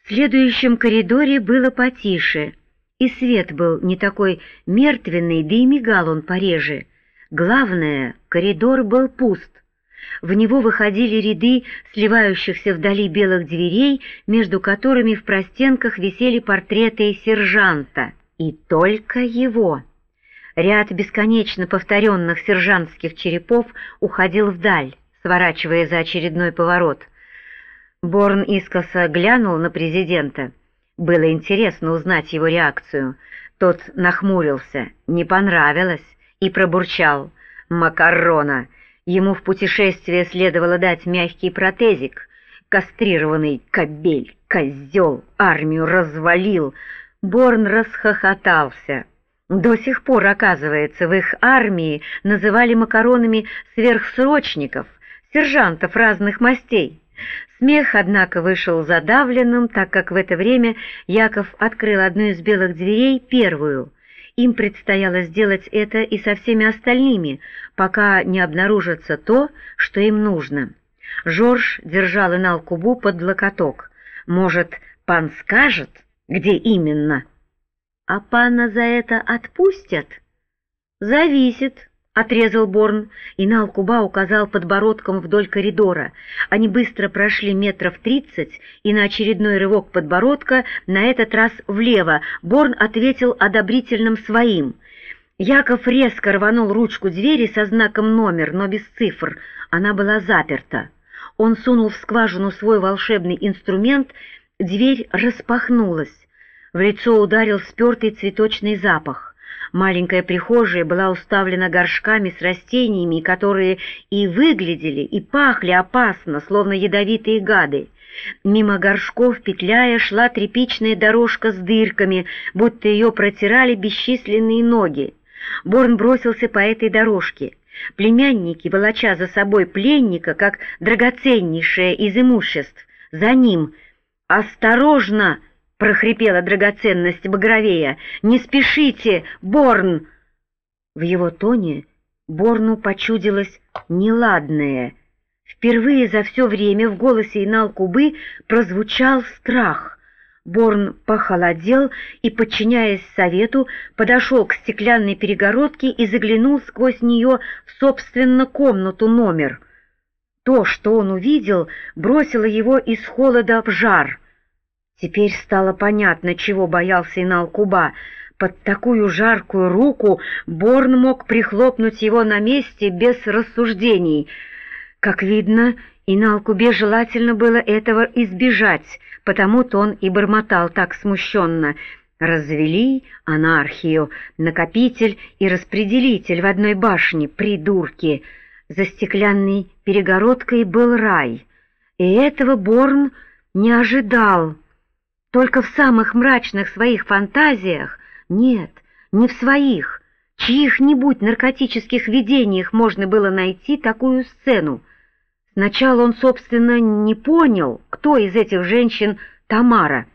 В следующем коридоре было потише, и свет был не такой мертвенный, да и мигал он пореже. Главное, коридор был пуст. В него выходили ряды сливающихся вдали белых дверей, между которыми в простенках висели портреты сержанта. И только его. Ряд бесконечно повторенных сержантских черепов уходил вдаль, сворачивая за очередной поворот. Борн искоса глянул на президента. Было интересно узнать его реакцию. Тот нахмурился, не понравилось, и пробурчал: «Макарона! Ему в путешествие следовало дать мягкий протезик. Кастрированный кобель, козел, армию развалил». Борн расхохотался. До сих пор, оказывается, в их армии называли макаронами сверхсрочников, сержантов разных мастей. Смех, однако, вышел задавленным, так как в это время Яков открыл одну из белых дверей, первую. Им предстояло сделать это и со всеми остальными, пока не обнаружится то, что им нужно. Жорж держал Инал-Кубу под локоток. «Может, пан скажет, где именно?» «А пана за это отпустят?» «Зависит», — отрезал Борн. Инал-Куба указал подбородком вдоль коридора. Они быстро прошли метров 30, и на очередной рывок подбородка, на этот раз влево, Борн ответил одобрительным своим. Яков резко рванул ручку двери со знаком «номер», но без цифр. Она была заперта. Он сунул в скважину свой волшебный инструмент, дверь распахнулась. В лицо ударил спертый цветочный запах. Маленькая прихожая была уставлена горшками с растениями, которые и выглядели, и пахли опасно, словно ядовитые гады. Мимо горшков, петляя, шла тряпичная дорожка с дырками, будто ее протирали бесчисленные ноги. Борн бросился по этой дорожке. Племянники, волоча за собой пленника, как драгоценнейшее из имуществ, за ним. «Осторожно!» — прохрипела драгоценность багровея. «Не спешите, Борн!» В его тоне Борну почудилось неладное. Впервые за все время в голосе Инал-Кубы прозвучал страх. Борн похолодел и, подчиняясь совету, подошел к стеклянной перегородке и заглянул сквозь нее в, собственно, комнату номер. То, что он увидел, бросило его из холода в жар. Теперь стало понятно, чего боялся Инал-Куба. Под такую жаркую руку Борн мог прихлопнуть его на месте без рассуждений. Как видно, Инал-Кубе желательно было этого избежать, потому-то он и бормотал так смущенно. «Развели анархию, накопитель и распределитель в одной башне, придурки!» За стеклянной перегородкой был рай, и этого Борн не ожидал. Только в самых мрачных своих фантазиях, нет, не в своих, чьих-нибудь наркотических видениях можно было найти такую сцену. Сначала он, собственно, не понял, кто из этих женщин Тамара.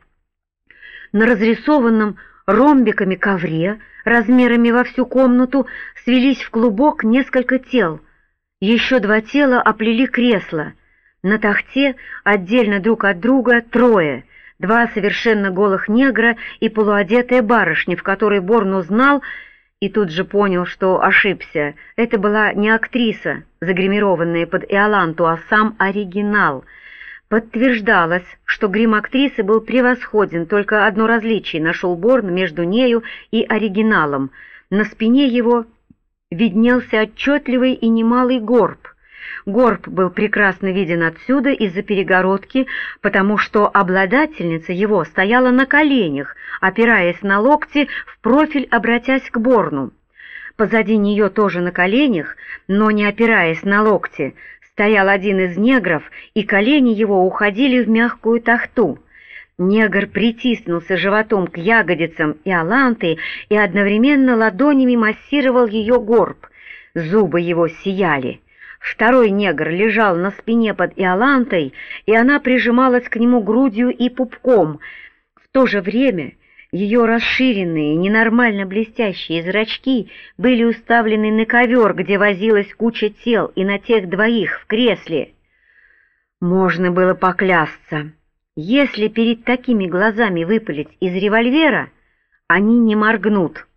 На разрисованном ромбиками ковре, размерами во всю комнату, свелись в клубок несколько тел. Еще 2 тела оплели кресло. На тахте, отдельно друг от друга, 3. 2 совершенно голых негра и полуодетая барышня, в которой Борн узнал и тут же понял, что ошибся. Это была не актриса, загримированная под Иоланту, а сам оригинал. Подтверждалось, что грим актрисы был превосходен, только одно различие нашел Борн между нею и оригиналом. На спине его виднелся отчетливый и немалый горб. Горб был прекрасно виден отсюда из-за перегородки, потому что обладательница его стояла на коленях, опираясь на локти, в профиль обратясь к Борну. Позади нее тоже на коленях, но не опираясь на локти, стоял один из негров, и колени его уходили в мягкую тахту. Негр притиснулся животом к ягодицам Иоланты и одновременно ладонями массировал ее горб. Зубы его сияли. Второй негр лежал на спине под Иолантой, и она прижималась к нему грудью и пупком. В то же время ее расширенные, ненормально блестящие зрачки были уставлены на ковер, где возилась куча тел, и на тех 2 в кресле. Можно было поклясться. Если перед такими глазами выпалить из револьвера, они не моргнут.